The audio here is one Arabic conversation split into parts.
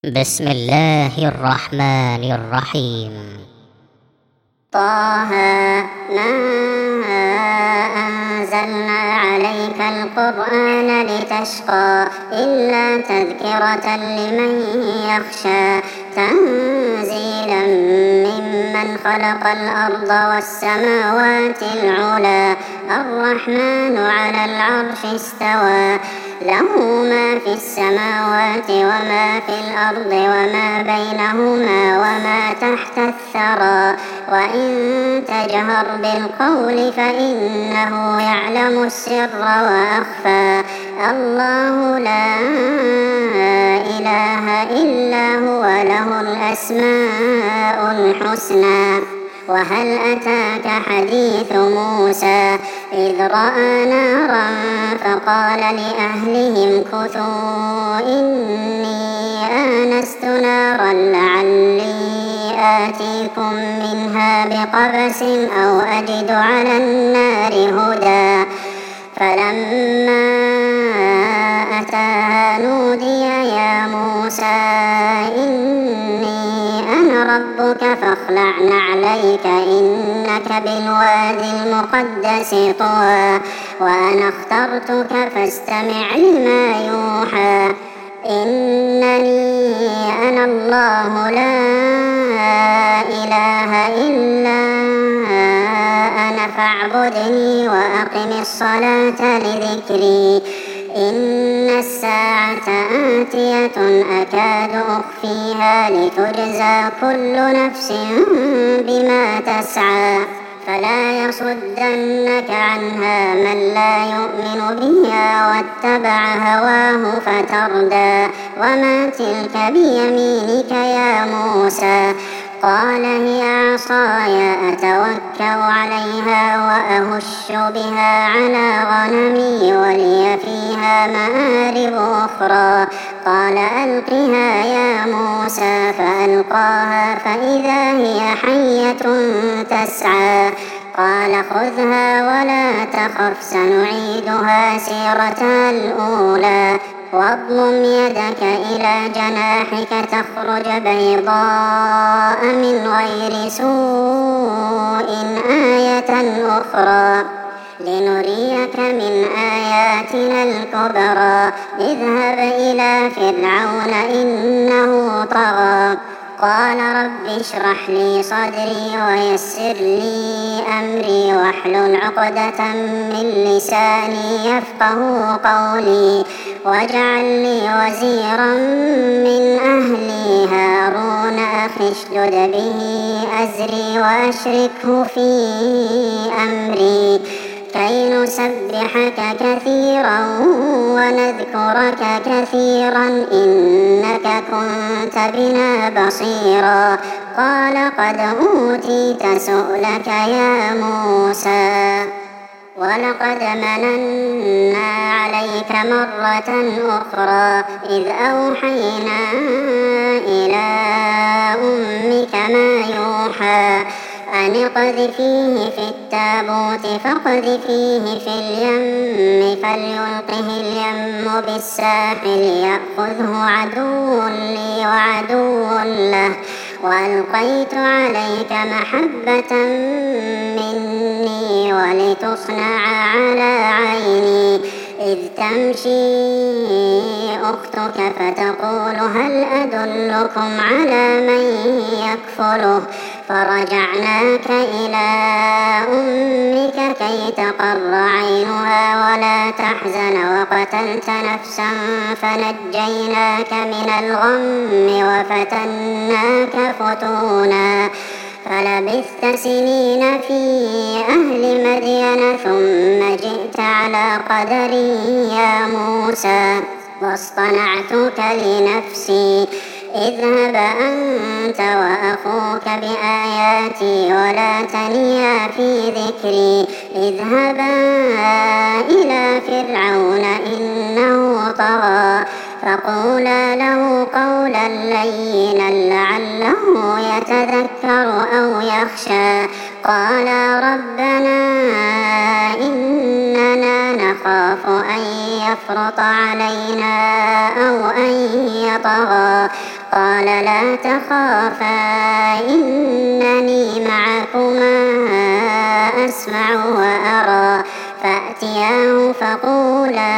بسم الله الرحمن الرحيم. طه ما أنزلنا عليك القرآن لتشقى إلا تذكرة لمن يخشى تنزيلا ممن خلق الأرض والسماوات العلى الرحمن على العرش استوى له ما في السماوات وما في الأرض وما بينهما وما تحت الثرى وإن تجهر بالقول فإنه يعلم السر وأخفى الله لا إله إلا هو له الأسماء الحسنى. وهل أتاك حديث موسى إذ رأى نارا فقال لأهلهم كثوا إني آنست نارا لعلي آتيكم منها بقبس أو أجد على النار هدى فلما أتاها نودي يا موسى إني أنا ربك فاخلع نعليك إنك بالوادي المقدس طوى وأنا اخترتك فاستمع لما يوحى إنني أنا الله لا إله إلا أنا فاعبدني وأقم الصلاة لذكري إن الساعة آتية أكاد أخفيها لتجزى كل نفس بما تسعى فلا يصدنك عنها من لا يؤمن بها واتبع هواه فتردى وما تلك بيمينك يا موسى قال هي عصاي أتوكأ عليها وأهش بها على غنمي ولي فيها مآرب أخرى قال ألقها يا موسى فألقاها فإذا هي حية تسعى قال خذها ولا تخف سنعيدها سيرتها الأولى واضمم يدك إلى جناحك تخرج بيضاء من غير سوء آية أخرى لنريك من آياتنا الكبرى اذهب إلى فرعون إنه طغى قال رب اشرح لي صدري ويسر لي أمري واحلل عقدة من لساني يفقه قولي واجعل لي وزيرا من أهلي هارون أخي اشدد به أزري وأشركه في أمري كي نسبحك كثيرا ونذكرك كثيرا إنك كنت بنا بصيرا قال قد أوتيت سؤلك يا موسى ولقد مننا عليك مرة أخرى إذ أوحينا إلى أمك ما يوحى أن اقذفيه في التابوت فاقذفيه في اليم فليلقه اليم بالساحل يأخذه عدو لي وعدو له وألقيت عليك محبة مني ولتصنع على عيني إذ تمشي أختك فتقول هل أدلكم على من يكفله فرجعناك إلى أمك كي تقر عينها ولا تحزن وقتلت نفسا فنجيناك من الغم وفتناك فتونا فلبثت سنين في أهل مدين ثم جئت على قدري يا موسى واصطنعتك لنفسي اذهب أنت وأخوك بآياتي ولا تنيا في ذكري اذهبا إلى فرعون إنه طغى فقولا له قولا لينا لعله يتذكر أو يخشى. قالا ربنا إننا نخاف أن يفرط علينا أو أن يطغى. قال لا تخافا إنني معكما أسمع وأرى. فأتياه فقولا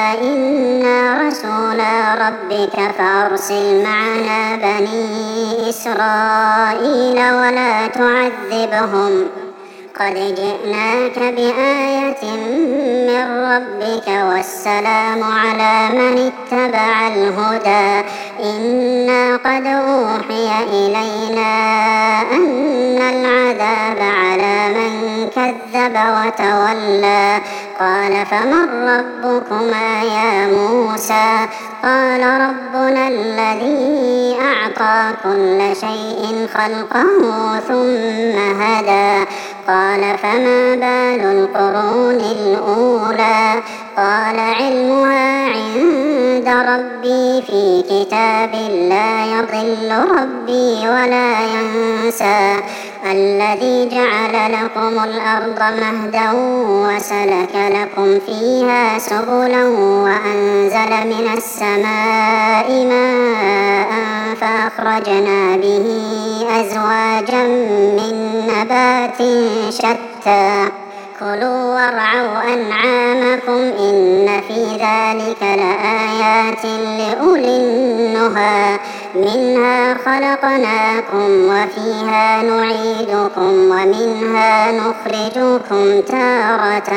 إنا رسولا ربك فأرسل معنا بني إسرائيل ولا تعذبهم قد جئناك بآية من ربك والسلام على من اتبع الهدى. إنا قد أوحي إلينا أن العذاب على من كذب وتولى. قال فمن ربكما يا موسى؟ قال ربنا الذي أعطى كل شيء خلقه ثم هدى. قال فما بال القرون الأولى؟ قال علمها عند ربي في كتاب لا يضل ربي ولا ينسى. الذي جعل لكم الأرض مهدا وسلك لكم فيها سبلا وأنزل من السماء ماء فأخرجنا به أزواجا من نبات شتى. كلوا وارعوا أنعامكم إن في ذلك لآيات لأولي النهى. منها خلقناكم وفيها نعيدكم ومنها نخرجكم تارة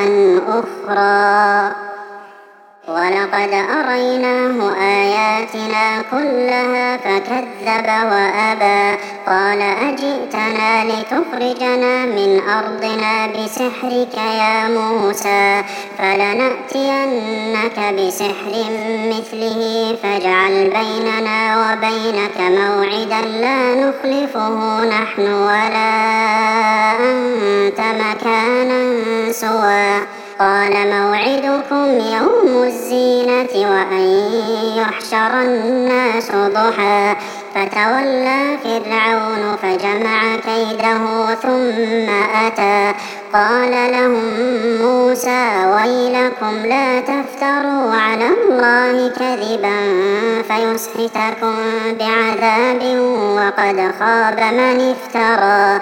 أخرى. ولقد أريناه آياتنا كلها فكذب وأبى. قال أجئتنا لتخرجنا من أرضنا بسحرك يا موسى؟ فلنأتينك بسحر مثله فاجعل بيننا وبينك موعدا لا نخلفه نحن ولا أنت مكانا سوى. قال موعدكم يوم الزينة وأن يحشر الناس ضحى. فتولى فرعون فجمع كيده ثم أتى. قال لهم موسى ويلكم لا تفتروا على الله كذبا فيسحتكم بعذاب وقد خاب من افترى.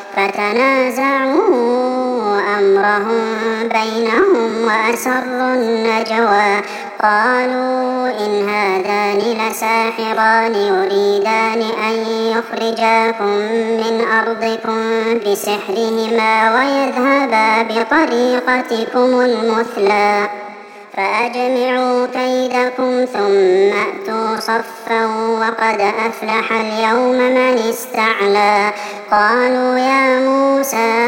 فتنازعوا أمرهم بينهم وأسروا النجوى. قالوا إن هذان لساحران يريدان أن يخرجاكم من أرضكم بسحرهما ويذهبا بطريقتكم المثلى. فأجمعوا كيدكم ثم أتوا صفا وقد أفلح اليوم من استعلى. قالوا يا موسى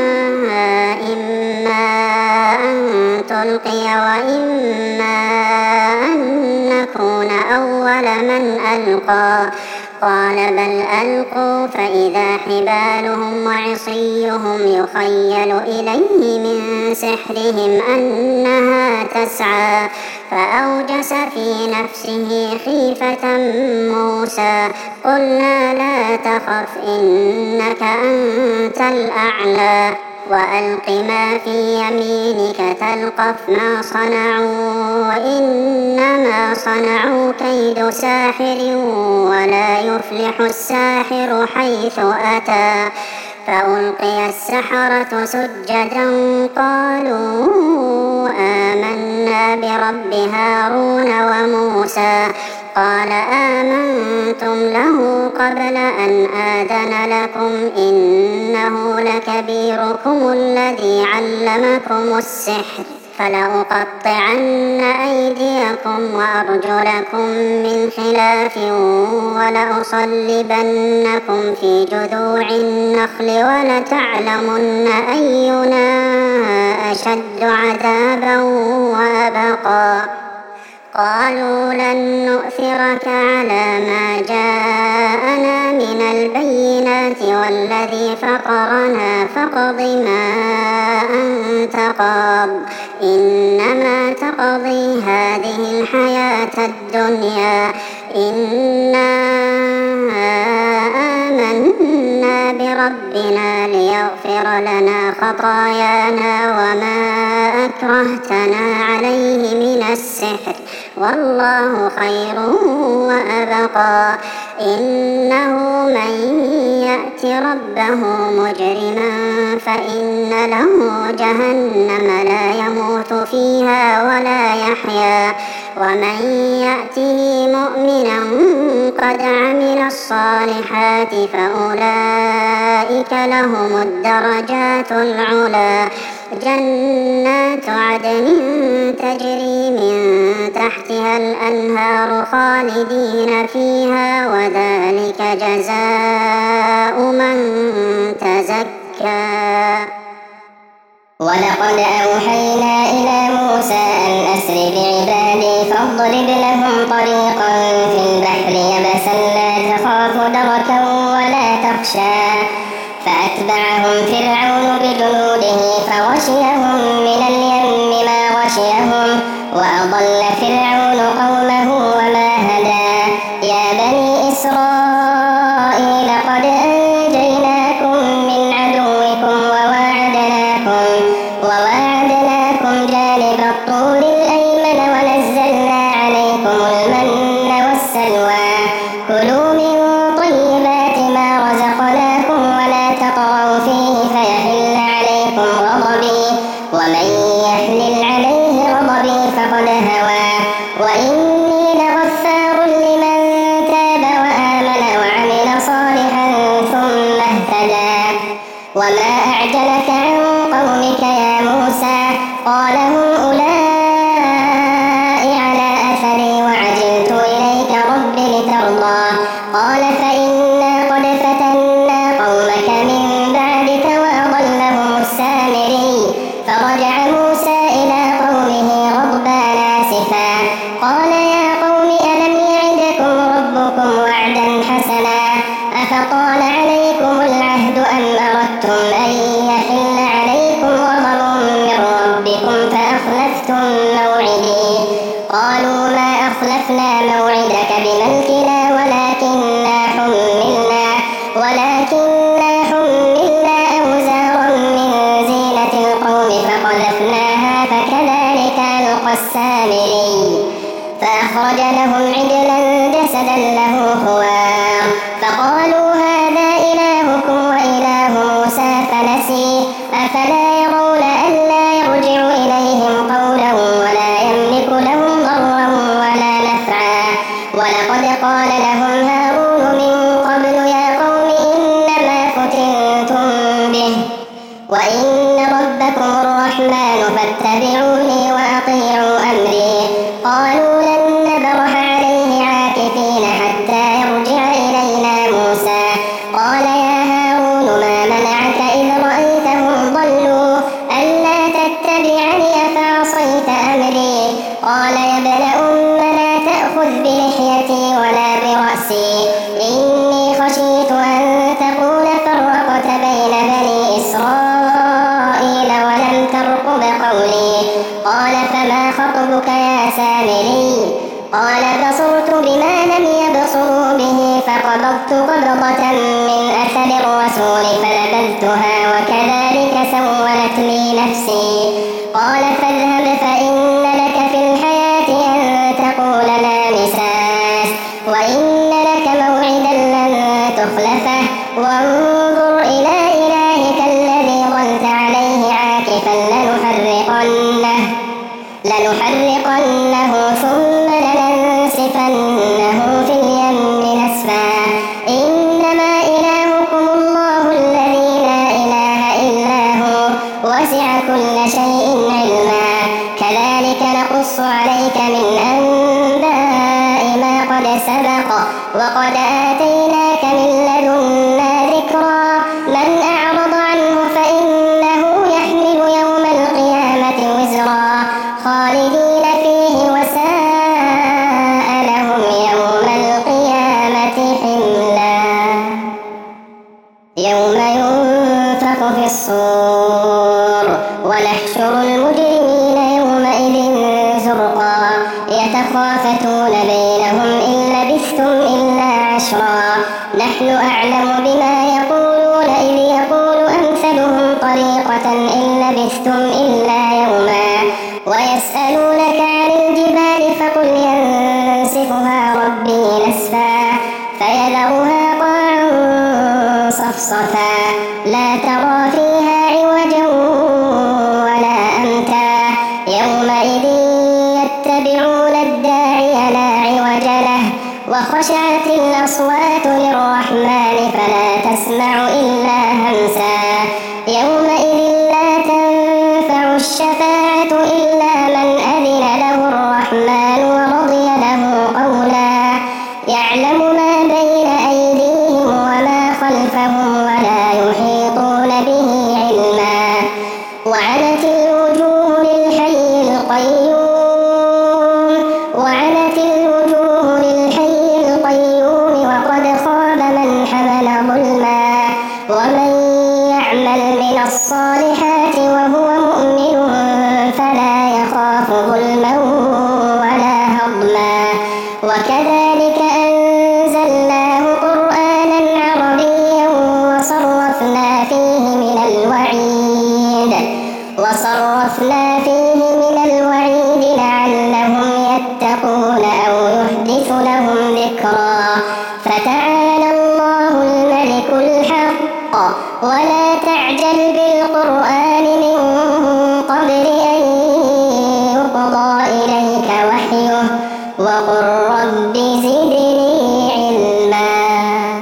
إما أن تلقي وإما أن نكون أول من ألقى. قال بل ألقوا فإذا حبالهم وعصيهم يخيل إليه من سحرهم أنها تسعى. فأوجس في نفسه خيفة موسى. قلنا لا تخف إنك أنت الأعلى وألق ما في يمينك تلقف ما صنعوا إنما صنعوا كيد ساحر ولا يفلح الساحر حيث أتى. فألقي السحرة سجدا قالوا آمنا برب هارون وموسى. قال آمنتم له قبل أن آذن لكم إنه لكبيركم الذي علمكم السحر فلأقطعن أيديكم وأرجلكم من خلاف ولأصلبنكم في جذوع النخل ولتعلمن أينا أشد عذابا وأبقى. قالوا لن نؤثرك على ما جاءنا من البينات والذي فطرنا فاقض ما أنت قاض إنما تقضي هذه الحياة الدنيا إنا آمنا بربنا ليغفر لنا خطايانا وما أكرهتنا عليه من السحر والله خير وأبقى إنه من يأت ربه مجرما فإن له جهنم لا يموت فيها ولا يحيا ومن يأته مؤمنا قد عمل الصالحات فأولئك لهم الدرجات العلى جنات عدن تجري من تحتها الأنهار خالدين فيها وذلك جزاء من تزكى. ولقد أوحينا إلى موسى أن أسر بعبادي فاضرب لهم طريقا في البحر يبسا لا تخاف دركا ولا تخشى فأتبعهم فرعون بجنوده فغشيهم من اليم ما غشيهم وأضل فرعون قومه وما هدى يا بني إسرائيل قد أنجيناكم من عدوكم وواعدناكم جانب الطور الأيمن ونزلنا عليكم المن والسلوى كلوا من طيبات ما رزقناكم ولا تطغوا فيه فيحل عليكم غضبي ومن يحلل عليه غضبي فقد هوى وإني لغفار لمن تاب وآمن وعمل صالحا ثم اهتدى. وما أعجلك عن قومك يا موسى قال هم أولئك على أثري وعجلت إليك رب لترضى قال فإنا قد فتنا قومك من بعدك وأضلهم السامري فرجع موسى إلى قومه غضبان آسفا قال يا قوم ألم يعدكم ربكم وعدا حسنا أفطال عليكم العهد أم أردتم أن يحل عليكم غضب من ربكم فأخلفتم موعدي قالوا ما أخلفنا موعدك بملكنا ولكننا حملنا أوزارا من زينة القوم فقذفناها فكذلك ألقى السامري فأخرج لهم عجلا جسدا له خوار فقالوا هذا إلهكم وإله موسى فنسي أفلا يرون ألا يرجع إليهم قولا ولا يملك لهم ضرا ولا نفعا ولقد قال لهم هارون من قبل يا قوم إنما فتنتم به وإن ربكم الرحمن فاتبعوني وأطيعوا أمري قالوا لن نبرح عليه عاكفين حتى يرجع إلينا موسى قال يا هارون ما منعك إذ رأيتهم ضلوا ألا تتبعني أفعصيت أمري قال يا ابن أم لا تأخذ بلحيتي ولا برأسي إني خشيت أن تقول فرقت بين بني إسرائيل ولم ترقب قولي قال فما خطبك يا سامري قال بصرت بما لم يبصروا به فقبضت قبضة من أثر الرسول فنبذتها وكذلك سولت لي نفسي قال فاذهب فإن لك في الحياة أن تقول لا مساس وإن لك موعدا لن تخلفه وانظر إلى إلهك الذي ظلت عليه عاكفا لنحرقنه ثم لننسفنه في اليم نسفا إنما إلهكم الله الذي لا إله إلا هو وسع كل شيء علما كذلك نقص عليك من أنباء ما قد سبق وقد آتيناك من لدنا ذكرا من أعرض عنه فإنه يحمل يوم القيامة وزرا خالدين فيه وساء الصور ونحشر المجرمين يومئذ زرقا يتخافتون بينهم إن لبثتم إلا عشرا نحن أعلم بما يقولون إذ يقول أمثلهم طريقة إن لبثتم إلا يوما ويسألونك عن الجبال فقل ينسفها ربي نسفا فيذرها قاعا صفصفا لا ترى فيها عوجا ولا أمتا يومئذ يتبعون الداعي لا عوج له وخشعت الأصوات للرحمن فلا تسمع إلا همسا يومئذ لا تنفع الشفاعة إلا من أذن له الرحمن ورضي له قولا يعلم ما بين أيديهم وما خلفهم ولا يحيطون به علما وعنت الوجوه للحي القيوم وقد خاب من حمل ظلما ومن يعمل من الصالحات وهو مؤمن فلا يخاف ظلما ولا هضما وكذلك أنزلناه قرآنا عربيا وصرفنا فيه من الوعيد لعلهم يتقون أو يحدث لهم ذكرا فتعالى الله الملك الحق ولا تعجل بالقرآن من قبل أن يقضى إليك وحيه وقل رب زدني علما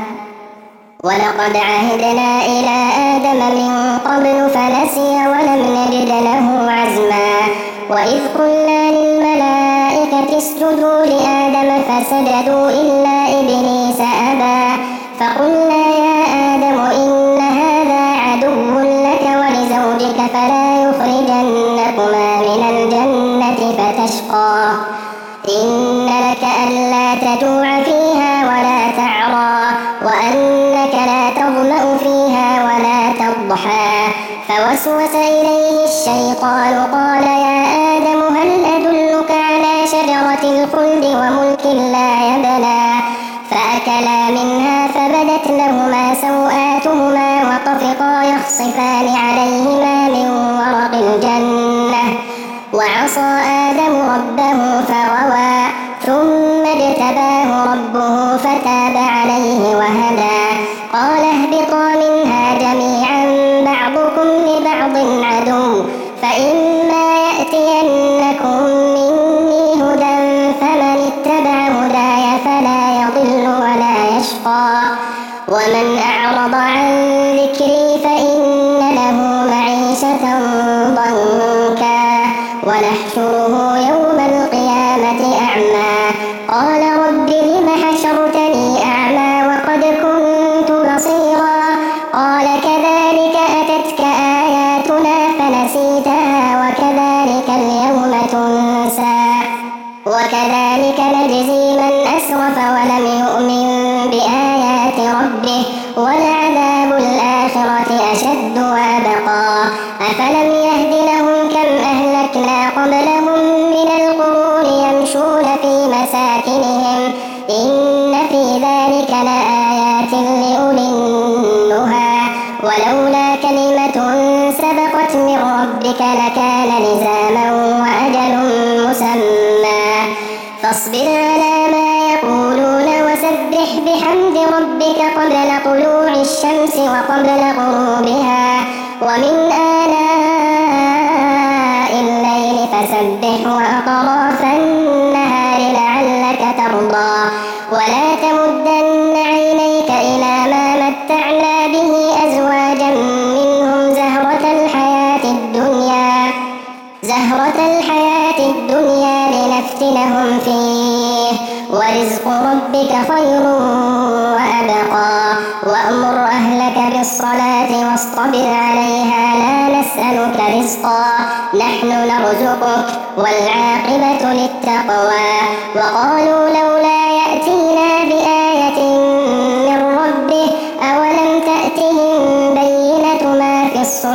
ولقد عهدنا إلى آدم من قبل فنسي ولم نجد له عزما وإذ قلنا للملائكة اسجدوا لآدم فسجدوا إلا إبليس أبى فقلنا يا آدم إن هذا عدو لك ولزوجك فلا يخرجنكما من الجنة فتشقى إن لك ألا تجوع فيها ولا تعرى وأنك لا تظمأ فيها ولا تضحى فوسوس إليه الشيطان قال يا آدم هل أدلك على شجرة الخلد وملك لا يبلى فأكلا منها فبدت لهما سوآتهما وطفقا يخصفان عليهما من ورق الجنة وعصى آدم ربه فغوى ثم اجتباه ربه فتاب عليه وهدى قال اهبطا منها جميعا بعضكم لبعض عدو فإما يأتينكم مني هدى فمن اتبع هداي فلا يضل ولا يشقى ومن أعرض عن ذكري فإن له معيشة ضنكا ونحشره يوم القيامة أعمى قال رب لم حشرتني أعمى وقد كنت بصيرا قال كذلك أتتك آياتنا فنسيتها وكذلك اليوم تنسى وكذلك نجزي من أسرف ولم يؤمن بآيات ربه ولعذاب الآخرة أشد وأبقى أفلم يهد لهم كم أهلكنا قبلهم من القرون يمشون في مساكنهم إن في ذلك لآيات لأولي النهى ولولا كلمة سبقت من ربك لكان لزاما وأجل مسمى فاصبر على ما يقولون وسبح بحمد ربك قبل طلوع الشمس وقبل غروبها ومن آلاء الليل فسبح وأطراف النهار لعلك ترضى ولا تمدن عينيك إلى ما متعنا به أزواجا منهم زهرة الحياة الدنيا لنفتنهم فيه ورزق ربك خير وأبقى وأمر أهلك بالصلاة واصطبر عليها لا نسألك رزقا نحن نرزقك والعاقبة للتقوى وقالوا لولا يأتينا بآية من ربه أولم تأتهم بينة ما في الصحف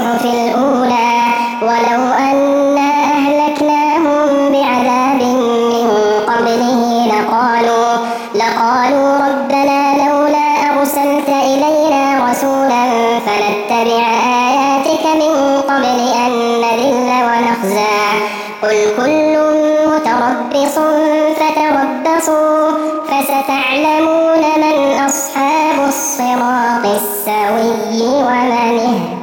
ونتبع آياتك من قبل أن نذل ونخزى قل كل متربص فتربصوا فستعلمون من أصحاب الصراط السوي ومن اهتدى.